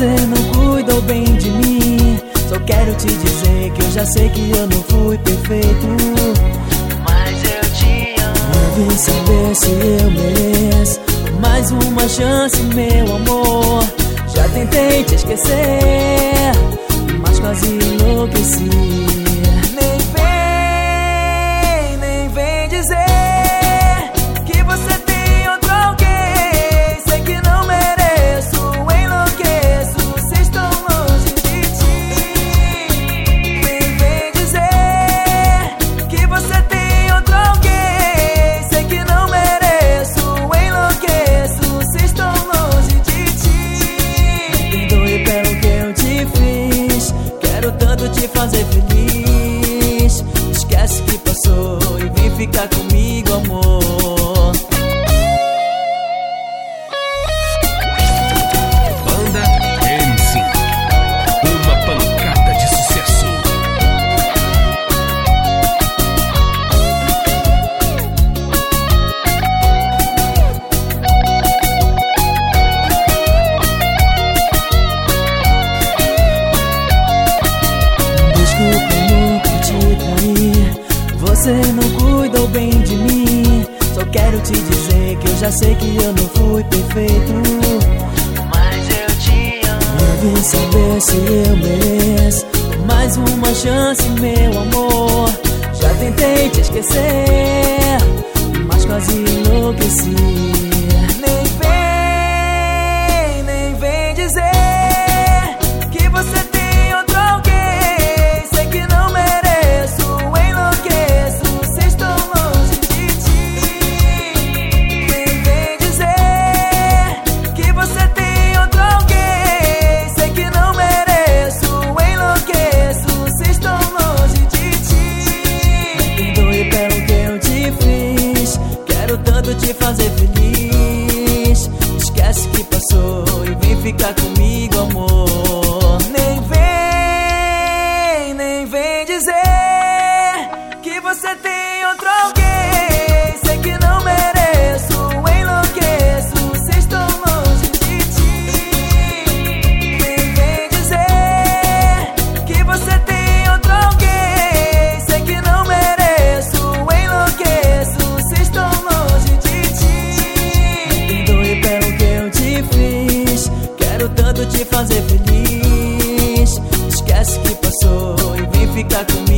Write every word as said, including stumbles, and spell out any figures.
Você não cuidou bem de mim. Só quero te dizer que eu já sei que eu não fui perfeito, mas eu te amo. Vem saber se eu mereço mais uma chance, meu amor. Já tentei te esquecer, mas quase enlouqueci. Nem vem, nem vem dizer que você tem outro alguém. Sei que não mereço, enlouqueço se estou longe de ti. Nem vem dizer que você tem outro alguém. Sei que não mereço, enlouqueço se estou longe de ti. Me perdoe pelo que eu te fiz, quero tanto te fazer feliz. Esquece que passou e vem ficar comigo, amor. Banda M cinco, uma pancada de sucesso. Desculpa, amor, por te trair. Você não cuidou bem de mim. Só quero te dizer que eu já sei que eu não fui perfeito, Mas eu te amo. vem saber se eu mereço mais uma chance, meu amor. Já tentei te esquecer, mas quase enlouqueci. Nem vem, nem vem dizer que você tem outro alguém. Sei que não mereço, enlouqueço se estou longe de ti. Nem vem dizer que você tem outro alguém. Sei que não mereço, enlouqueço se estou longe de ti. Me perdoe pelo que eu te fiz, quero tanto te fazer feliz. Esquece que passou e vem ficar comigo, amor. Nem vem, nem vem dizer que você tem outro alguém. Sei que não mereço, enlouqueço se estou longe de ti. Nem vem dizer que você tem outro alguém. Sei que não mereço, enlouqueço se estou longe de ti. Me perdoe pelo que eu te fiz, quero tanto te fazer feliz. Esquece que passou e vem ficar comigo.